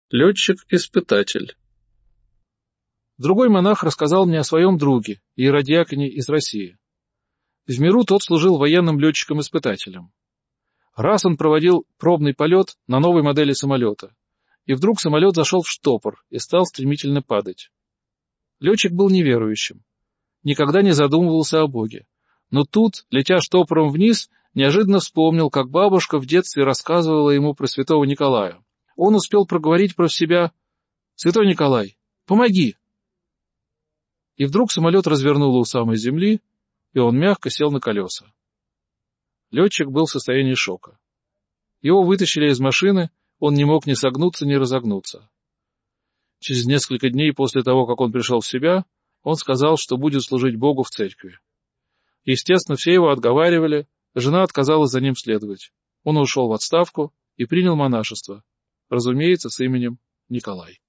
Летчик-испытатель. Другой монах рассказал мне о своем друге, иеродиаконе из России. В миру тот служил военным летчиком-испытателем. Раз он проводил пробный полет на новой модели самолета, и вдруг самолет зашел в штопор и стал стремительно падать. Летчик был неверующим, никогда не задумывался о Боге, но тут, летя штопором вниз, неожиданно вспомнил, как бабушка в детстве рассказывала ему про святого Николая. Он успел проговорить про себя: «Святой Николай, помоги!» И вдруг самолет развернуло у самой земли, и он мягко сел на колеса. Летчик был в состоянии шока. Его вытащили из машины, он не мог ни согнуться, ни разогнуться. Через несколько дней после того, как он пришел в себя, он сказал, что будет служить Богу в церкви. Естественно, все его отговаривали, жена отказалась за ним следовать. Он ушел в отставку и принял монашество, разумеется, с именем Николай.